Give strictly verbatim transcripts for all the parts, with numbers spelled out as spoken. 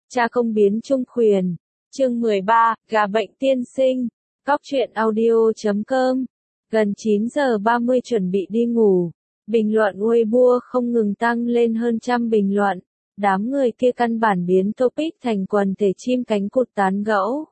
Cha công biến chung khuyển. Chương mười ba, gà bệnh tiên sinh. Cóc truyện audio chấm com. Gần chín giờ ba mươi chuẩn bị đi ngủ. Bình luận Weibo không ngừng tăng lên hơn trăm bình luận. Đám người kia căn bản biến topic thành quần thể chim cánh cụt tán gẫu.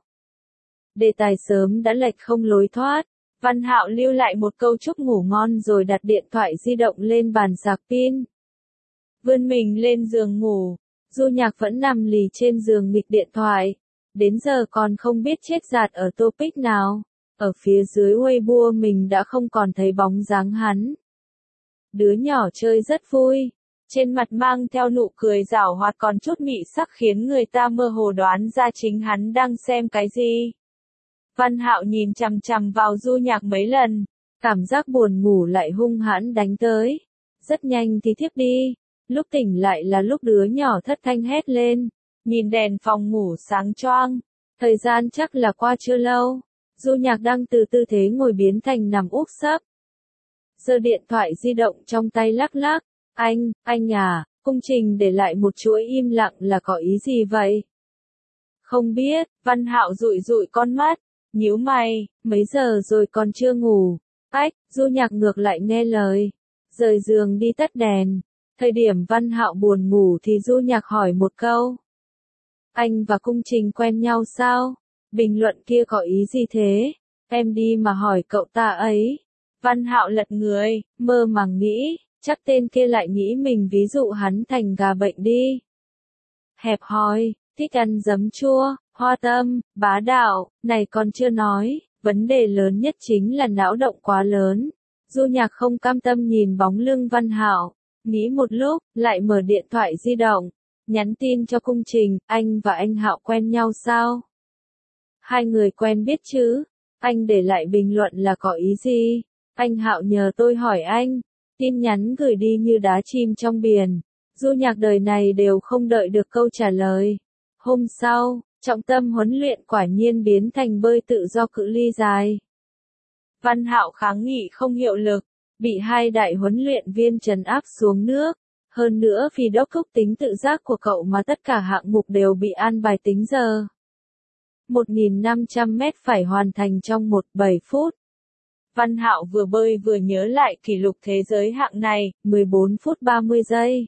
Đề tài sớm đã lệch không lối thoát. Văn Hạo lưu lại một câu chúc ngủ ngon rồi đặt điện thoại di động lên bàn sạc pin. Vươn mình lên giường ngủ. Du Nhạc vẫn nằm lì trên giường nghịch điện thoại. Đến giờ còn không biết chết dạt ở topic nào. Ở phía dưới Weibo mình đã không còn thấy bóng dáng hắn. Đứa nhỏ chơi rất vui. Trên mặt mang theo nụ cười giảo hoạt còn chút mị sắc khiến người ta mơ hồ đoán ra chính hắn đang xem cái gì. Văn Hạo nhìn chằm chằm vào Du Nhạc mấy lần. Cảm giác buồn ngủ lại hung hãn đánh tới. Rất nhanh thì thiếp đi. Lúc tỉnh lại là lúc đứa nhỏ thất thanh hét lên. Nhìn đèn phòng ngủ sáng choang. Thời gian chắc là qua chưa lâu. Du Nhạc đang từ tư thế ngồi biến thành nằm úp sấp. Giơ điện thoại di động trong tay lắc lắc. Anh, anh à, Cung Trình để lại một chuỗi im lặng là có ý gì vậy? Không biết, Văn Hạo dụi dụi con mắt. Nhíu mày, mấy giờ rồi còn chưa ngủ. Ách, Du Nhạc ngược lại nghe lời. Rời giường đi tắt đèn. Thời điểm Văn Hạo buồn ngủ thì Du Nhạc hỏi một câu. Anh và Cung Trình quen nhau sao? Bình luận kia có ý gì thế? Em đi mà hỏi cậu ta ấy. Văn Hạo lật người, mơ màng nghĩ, chắc tên kia lại nghĩ mình ví dụ hắn thành gà bệnh đi. Hẹp hòi, thích ăn giấm chua, hoa tâm, bá đạo, này còn chưa nói, vấn đề lớn nhất chính là não động quá lớn. Du Nhạc không cam tâm nhìn bóng lưng Văn Hạo, nghĩ một lúc, lại mở điện thoại di động, nhắn tin cho Cung Trình, anh và anh Hạo quen nhau sao? Hai người quen biết chứ? Anh để lại bình luận là có ý gì? Anh Hạo nhờ tôi hỏi anh. Tin nhắn gửi đi như đá chìm trong biển. Du Nhạc đời này đều không đợi được câu trả lời. Hôm sau, trọng tâm huấn luyện quả nhiên biến thành bơi tự do cự ly dài. Văn Hạo kháng nghị không hiệu lực, bị hai đại huấn luyện viên trấn áp xuống nước. Hơn nữa vì đốc thúc tính tự giác của cậu mà tất cả hạng mục đều bị an bài tính giờ. một nghìn năm trăm mét phải hoàn thành trong một phẩy bảy phút. Văn Hạo vừa bơi vừa nhớ lại kỷ lục thế giới hạng này, mười bốn phút ba mươi giây.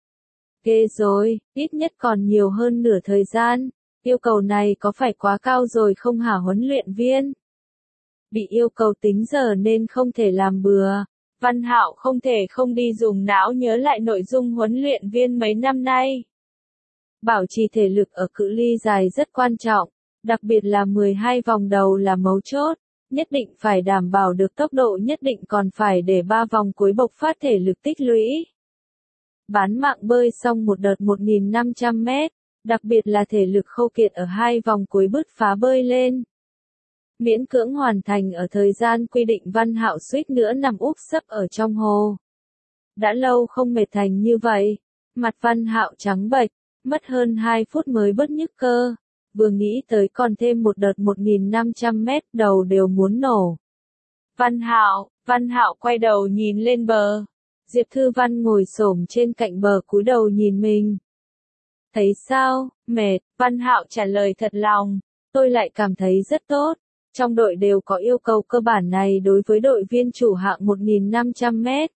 Ghê rồi, ít nhất còn nhiều hơn nửa thời gian. Yêu cầu này có phải quá cao rồi không hả huấn luyện viên? Bị yêu cầu tính giờ nên không thể làm bừa. Văn Hạo không thể không đi dùng não nhớ lại nội dung huấn luyện viên mấy năm nay. Bảo trì thể lực ở cự ly dài rất quan trọng, đặc biệt là mười hai vòng đầu là mấu chốt. Nhất định phải đảm bảo được tốc độ nhất định còn phải để ba vòng cuối bộc phát thể lực tích lũy. Bán mạng bơi xong một đợt một nghìn năm trăm mét, đặc biệt là thể lực khâu kiệt ở hai vòng cuối bứt phá bơi lên. Miễn cưỡng hoàn thành ở thời gian quy định. Văn Hạo suýt nữa nằm úp sấp ở trong hồ. Đã lâu không mệt thành như vậy, mặt Văn Hạo trắng bệch, mất hơn hai phút mới bớt nhức cơ. Vừa nghĩ tới còn thêm một đợt một nghìn năm trăm mét, đầu đều muốn nổ. Văn Hạo, Văn Hạo quay đầu nhìn lên bờ. Diệp Thư Văn ngồi xổm trên cạnh bờ cúi đầu nhìn mình. Thấy sao, mệt, Văn Hạo trả lời thật lòng. Tôi lại cảm thấy rất tốt. Trong đội đều có yêu cầu cơ bản này đối với đội viên chủ hạng một nghìn năm trăm mét.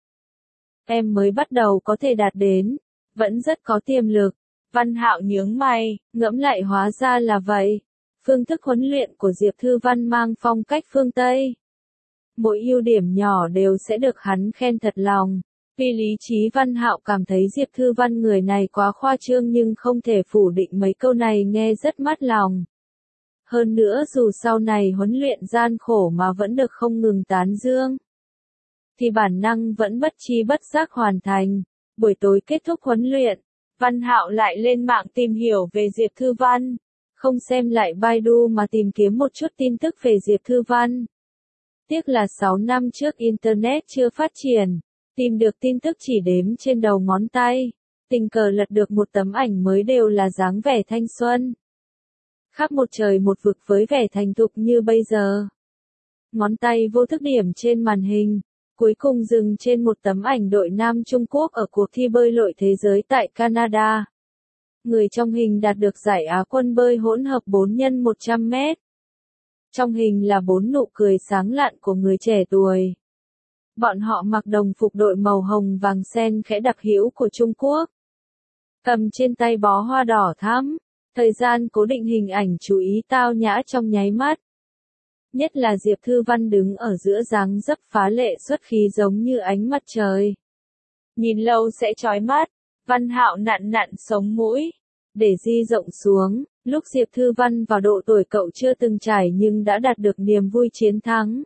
Em mới bắt đầu có thể đạt đến. Vẫn rất có tiềm lực. Văn Hạo nhướng mày, ngẫm lại hóa ra là vậy. Phương thức huấn luyện của Diệp Thư Văn mang phong cách phương Tây. Mỗi ưu điểm nhỏ đều sẽ được hắn khen thật lòng. Vì lý trí Văn Hạo cảm thấy Diệp Thư Văn người này quá khoa trương nhưng không thể phủ định mấy câu này nghe rất mát lòng. Hơn nữa dù sau này huấn luyện gian khổ mà vẫn được không ngừng tán dương, thì bản năng vẫn bất chi bất giác hoàn thành. Buổi tối kết thúc huấn luyện, Văn Hạo lại lên mạng tìm hiểu về Diệp Thư Văn. Không xem lại Baidu mà tìm kiếm một chút tin tức về Diệp Thư Văn. Tiếc là sáu năm trước Internet chưa phát triển. Tìm được tin tức chỉ đếm trên đầu ngón tay. Tình cờ lật được một tấm ảnh mới đều là dáng vẻ thanh xuân. Khác một trời một vực với vẻ thành thục như bây giờ. Ngón tay vô thức điểm trên màn hình. Cuối cùng dừng trên một tấm ảnh đội Nam Trung Quốc ở cuộc thi bơi lội thế giới tại Canada. người trong hình đạt được giải Á quân bơi hỗn hợp bốn nhân một trăm mét. Trong hình là bốn nụ cười sáng lạn của người trẻ tuổi. Bọn họ mặc đồng phục đội màu hồng vàng sen khẽ đặc hữu của Trung Quốc. Cầm trên tay bó hoa đỏ thắm, thời gian cố định hình ảnh chú ý tao nhã trong nháy mắt. Nhất là Diệp Thư Văn đứng ở giữa dáng dấp phá lệ xuất khí giống như ánh mặt trời. Nhìn lâu sẽ chói mắt, Văn Hạo nặn nặn sống mũi, để di rộng xuống, lúc Diệp Thư Văn vào độ tuổi cậu chưa từng trải nhưng đã đạt được niềm vui chiến thắng.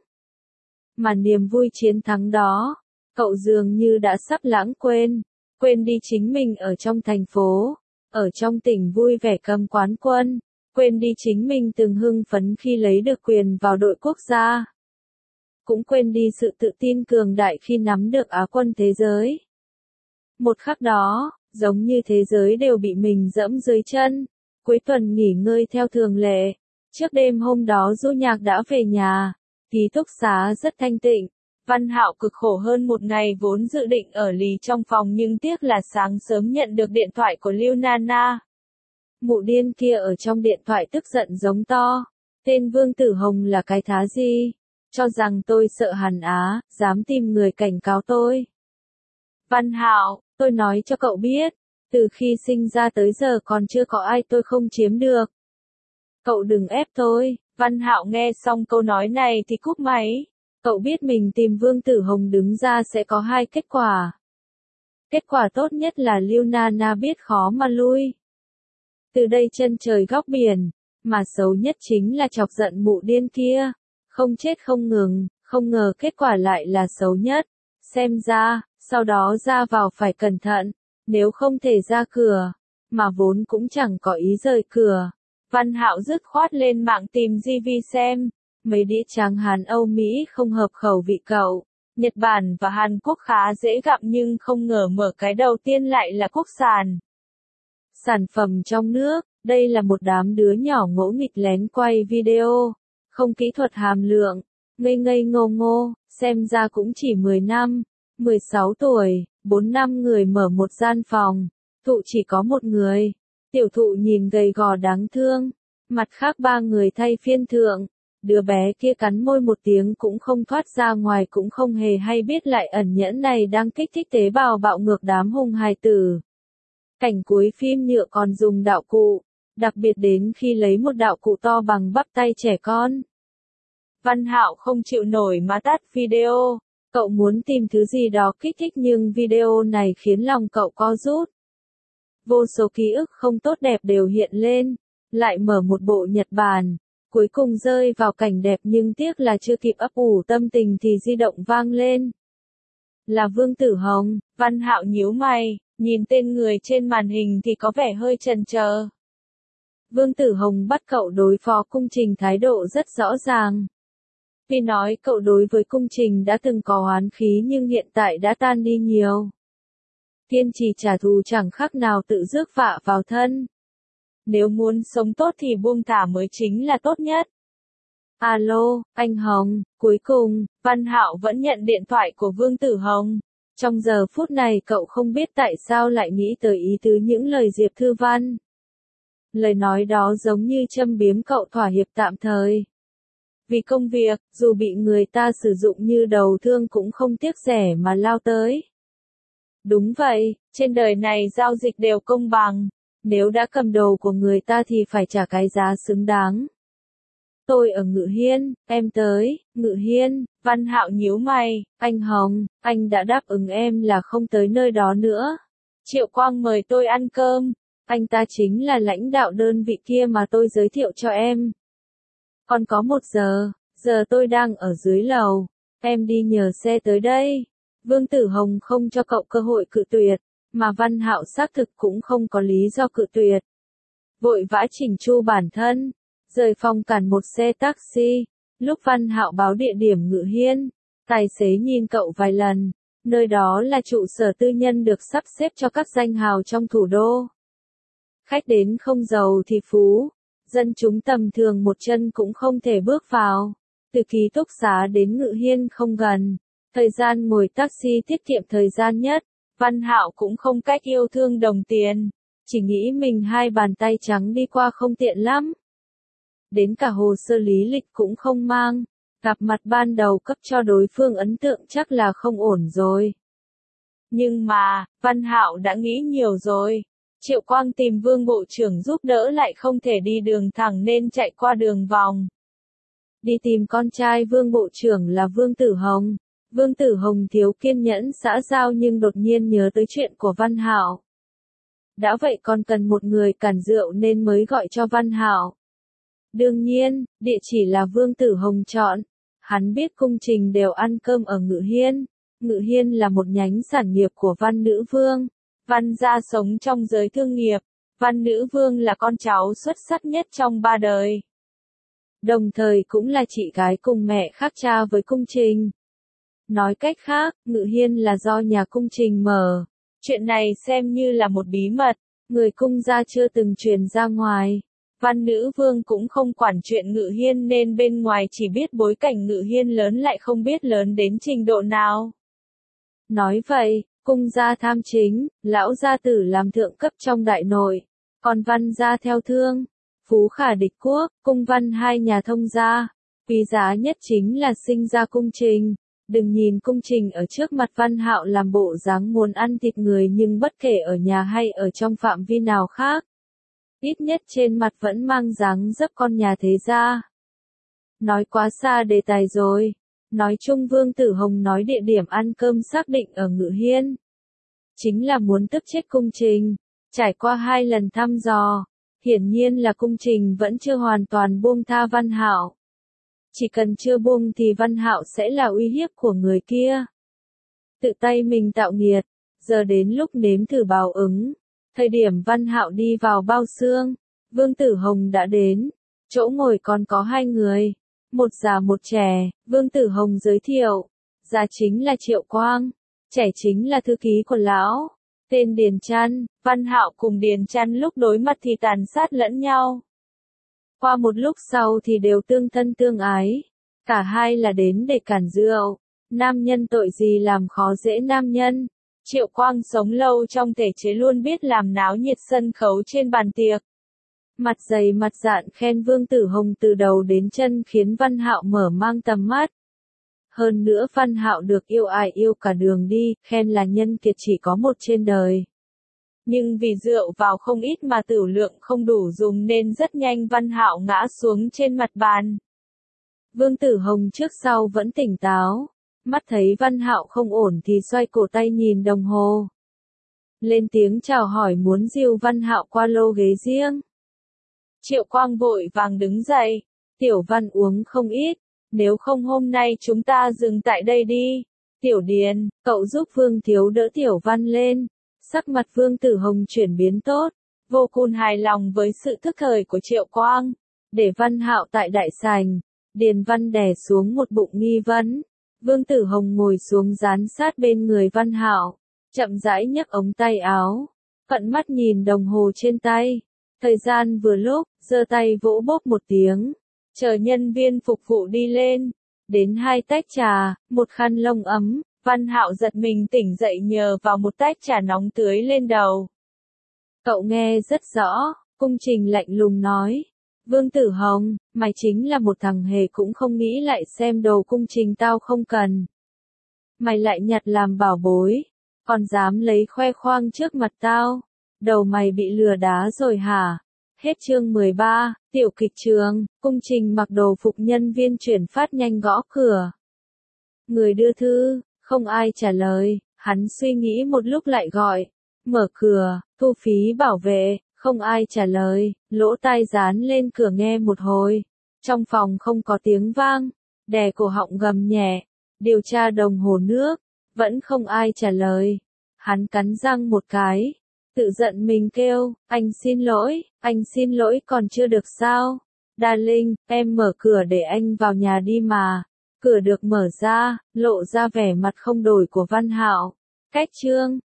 Mà niềm vui chiến thắng đó, cậu dường như đã sắp lãng quên, quên đi chính mình ở trong thành phố, ở trong tỉnh vui vẻ cầm quán quân, quên đi chính mình từng hưng phấn khi lấy được quyền vào đội quốc gia. Cũng quên đi sự tự tin cường đại khi nắm được Á quân thế giới. Một khắc đó, giống như thế giới đều bị mình dẫm dưới chân. Cuối tuần nghỉ ngơi theo thường lệ. Trước đêm hôm đó Du Nhạc đã về nhà. Ký túc xá rất thanh tịnh. Văn Hạo cực khổ hơn một ngày vốn dự định ở lì trong phòng nhưng tiếc là sáng sớm nhận được điện thoại của Lưu Nana. Mụ điên kia ở trong điện thoại tức giận giống to. Tên Vương Tử Hồng là cái thá gì? Cho rằng tôi sợ Hàn Á, dám tìm người cảnh cáo tôi. Văn Hạo, tôi nói cho cậu biết, từ khi sinh ra tới giờ còn chưa có ai tôi không chiếm được. Cậu đừng ép tôi. Văn Hạo nghe xong câu nói này thì cúp máy. Cậu biết mình tìm Vương Tử Hồng đứng ra sẽ có hai kết quả. Kết quả tốt nhất là Lưu Nana biết khó mà lui. Từ đây chân trời góc biển, mà xấu nhất chính là chọc giận mụ điên kia. Không chết không ngừng, không ngờ kết quả lại là xấu nhất. Xem ra, sau đó ra vào phải cẩn thận, nếu không thể ra cửa, mà vốn cũng chẳng có ý rời cửa. Văn Hạo dứt khoát lên mạng tìm review xem, mấy đĩa tráng Hàn Âu Mỹ không hợp khẩu vị cậu. Nhật Bản và Hàn Quốc khá dễ gặp nhưng không ngờ mở cái đầu tiên lại là quốc sản. Sản phẩm trong nước, đây là một đám đứa nhỏ ngỗ nghịch lén quay video, không kỹ thuật hàm lượng, ngây ngây ngô ngô, xem ra cũng chỉ mười năm, mười sáu tuổi, bốn năm người mở một gian phòng, thụ chỉ có một người, tiểu thụ nhìn gầy gò đáng thương, mặt khác ba người thay phiên thượng, đứa bé kia cắn môi một tiếng cũng không thoát ra ngoài cũng không hề hay biết lại ẩn nhẫn này đang kích thích tế bào bạo ngược đám hung hài tử. Cảnh cuối phim nhựa còn dùng đạo cụ, đặc biệt đến khi lấy một đạo cụ to bằng bắp tay trẻ con. Văn Hạo không chịu nổi mà tắt video, cậu muốn tìm thứ gì đó kích thích nhưng video này khiến lòng cậu co rút. Vô số ký ức không tốt đẹp đều hiện lên, lại mở một bộ Nhật Bản, cuối cùng rơi vào cảnh đẹp nhưng tiếc là chưa kịp ấp ủ tâm tình thì di động vang lên. Là Vương Tử Hồng. Văn Hạo nhíu mày, nhìn tên người trên màn hình thì có vẻ hơi chần chờ. Vương Tử Hồng bắt cậu đối phó Cung Trình thái độ rất rõ ràng. Tuy nói cậu đối với Cung Trình đã từng có oán khí nhưng hiện tại đã tan đi nhiều. Kiên trì trả thù chẳng khác nào tự rước vạ vào thân. Nếu muốn sống tốt thì buông thả mới chính là tốt nhất. Alo, anh Hồng, cuối cùng, Văn Hạo vẫn nhận điện thoại của Vương Tử Hồng. Trong giờ phút này cậu không biết tại sao lại nghĩ tới ý tứ những lời Diệp Thư Văn. Lời nói đó giống như châm biếm cậu thỏa hiệp tạm thời. Vì công việc, dù bị người ta sử dụng như đầu thương cũng không tiếc rẻ mà lao tới. Đúng vậy, trên đời này giao dịch đều công bằng. Nếu đã cầm đồ của người ta thì phải trả cái giá xứng đáng. Tôi ở Ngự Hiên, em tới. Ngự Hiên. Văn Hạo nhíu mày, anh Hồng, anh đã đáp ứng em là không tới nơi đó nữa. Triệu Quang mời tôi ăn cơm, anh ta chính là lãnh đạo đơn vị kia mà tôi giới thiệu cho em. Còn có một giờ, giờ tôi đang ở dưới lầu, em đi nhờ xe tới đây. Vương Tử Hồng không cho cậu cơ hội cự tuyệt, mà Văn Hạo xác thực cũng không có lý do cự tuyệt. Vội vã chỉnh chu bản thân, rời phòng cản một xe taxi. Lúc Văn Hạo báo địa điểm Ngự Hiên, tài xế nhìn cậu vài lần, nơi đó là trụ sở tư nhân được sắp xếp cho các danh hào trong thủ đô. Khách đến không giàu thì phú, dân chúng tầm thường một chân cũng không thể bước vào. Từ ký túc xá đến Ngự Hiên không gần, thời gian ngồi taxi tiết kiệm thời gian nhất, Văn Hạo cũng không cách yêu thương đồng tiền. Chỉ nghĩ mình hai bàn tay trắng đi qua không tiện lắm. Đến cả hồ sơ lý lịch cũng không mang, gặp mặt ban đầu cấp cho đối phương ấn tượng chắc là không ổn rồi. Nhưng mà, Văn Hạo đã nghĩ nhiều rồi. Triệu Quang tìm Vương Bộ trưởng giúp đỡ lại không thể đi đường thẳng nên chạy qua đường vòng. Đi tìm con trai Vương Bộ trưởng là Vương Tử Hồng. Vương Tử Hồng thiếu kiên nhẫn xã giao nhưng đột nhiên nhớ tới chuyện của Văn Hạo. Đã vậy còn cần một người cản rượu nên mới gọi cho Văn Hạo. Đương nhiên, địa chỉ là Vương Tử Hồng chọn. Hắn biết cung trình đều ăn cơm ở Ngự Hiên. Ngự Hiên là một nhánh sản nghiệp của Văn Nữ Vương. Văn gia sống trong giới thương nghiệp. Văn Nữ Vương là con cháu xuất sắc nhất trong ba đời. Đồng thời cũng là chị gái cùng mẹ khác cha với cung trình. Nói cách khác, Ngự Hiên là do nhà cung trình mở. Chuyện này xem như là một bí mật, người cung gia chưa từng truyền ra ngoài. Văn Nữ Vương cũng không quản chuyện Ngự Hiên nên bên ngoài chỉ biết bối cảnh Ngự Hiên lớn lại không biết lớn đến trình độ nào. Nói vậy, cung gia tham chính, lão gia tử làm thượng cấp trong đại nội, còn Văn gia theo thương, phú khả địch quốc, cung Văn hai nhà thông gia. Quý giá nhất chính là sinh ra cung trình. Đừng nhìn cung trình ở trước mặt Văn Hạo làm bộ dáng muốn ăn thịt người nhưng bất kể ở nhà hay ở trong phạm vi nào khác. Ít nhất trên mặt vẫn mang dáng dấp con nhà thế gia. Nói quá xa đề tài rồi. Nói chung Vương Tử Hồng nói địa điểm ăn cơm xác định ở Ngự Hiên. Chính là muốn tức chết cung trình. Trải qua hai lần thăm dò. Hiển nhiên là cung trình vẫn chưa hoàn toàn buông tha Văn Hạo. Chỉ cần chưa buông thì Văn Hạo sẽ là uy hiếp của người kia. Tự tay mình tạo nghiệt, giờ đến lúc nếm thử báo ứng. Thời điểm Văn Hạo đi vào bao xương, Vương Tử Hồng đã đến. Chỗ ngồi còn có hai người, một già một trẻ. Vương Tử Hồng giới thiệu, già chính là Triệu Quang, trẻ chính là thư ký của lão, tên Điền Trăn. Văn Hạo cùng Điền Trăn lúc đối mặt thì tàn sát lẫn nhau. Qua một lúc sau thì đều tương thân tương ái. Cả hai là đến để cản rượu. Nam nhân tội gì làm khó dễ nam nhân. Triệu Quang sống lâu trong thể chế luôn biết làm náo nhiệt sân khấu trên bàn tiệc. Mặt dày mặt dạn khen Vương Tử Hồng từ đầu đến chân khiến Văn Hạo mở mang tầm mắt. Hơn nữa Văn Hạo được yêu ai yêu cả đường đi, khen là nhân kiệt chỉ có một trên đời. Nhưng vì rượu vào không ít mà tửu lượng không đủ dùng nên rất nhanh Văn Hạo ngã xuống trên mặt bàn. Vương Tử Hồng trước sau vẫn tỉnh táo, mắt thấy Văn Hạo không ổn thì xoay cổ tay nhìn đồng hồ. Lên tiếng chào hỏi muốn dìu Văn Hạo qua lô ghế riêng. Triệu Quang vội vàng đứng dậy, Tiểu Văn uống không ít, nếu không hôm nay chúng ta dừng tại đây đi. Tiểu Điền, cậu giúp Vương Thiếu đỡ Tiểu Văn lên. Sắc mặt Vương Tử Hồng chuyển biến tốt, vô cùng hài lòng với sự thức thời của Triệu Quang. Để Văn Hạo tại đại sảnh, Điền Văn đè xuống một bụng nghi vấn. Vương Tử Hồng ngồi xuống dán sát bên người Văn Hạo, chậm rãi nhấc ống tay áo, cận mắt nhìn đồng hồ trên tay. Thời gian vừa lúc, giơ tay vỗ bốp một tiếng, chờ nhân viên phục vụ đi lên. Đến hai tách trà, một khăn lông ấm. Văn Hạo giật mình tỉnh dậy nhờ vào một tách trà nóng tưới lên đầu. Cậu nghe rất rõ, cung trình lạnh lùng nói. Vương Tử Hồng, mày chính là một thằng hề cũng không nghĩ lại xem đồ cung trình tao không cần. Mày lại nhặt làm bảo bối, còn dám lấy khoe khoang trước mặt tao. Đầu mày bị lừa đá rồi hả? Hết chương mười ba, tiểu kịch trường, cung trình mặc đồ phục nhân viên chuyển phát nhanh gõ cửa. Người đưa thư. Không ai trả lời, hắn suy nghĩ một lúc lại gọi. Mở cửa, thu phí bảo vệ, không ai trả lời, lỗ tai dán lên cửa nghe một hồi. Trong phòng không có tiếng vang, đè cổ họng gầm nhẹ, điều tra đồng hồ nước, vẫn không ai trả lời. Hắn cắn răng một cái, tự giận mình kêu, anh xin lỗi, anh xin lỗi còn chưa được sao? Darling, em mở cửa để anh vào nhà đi mà. Cửa được mở ra, lộ ra vẻ mặt không đổi của Văn Hạo. Cách chương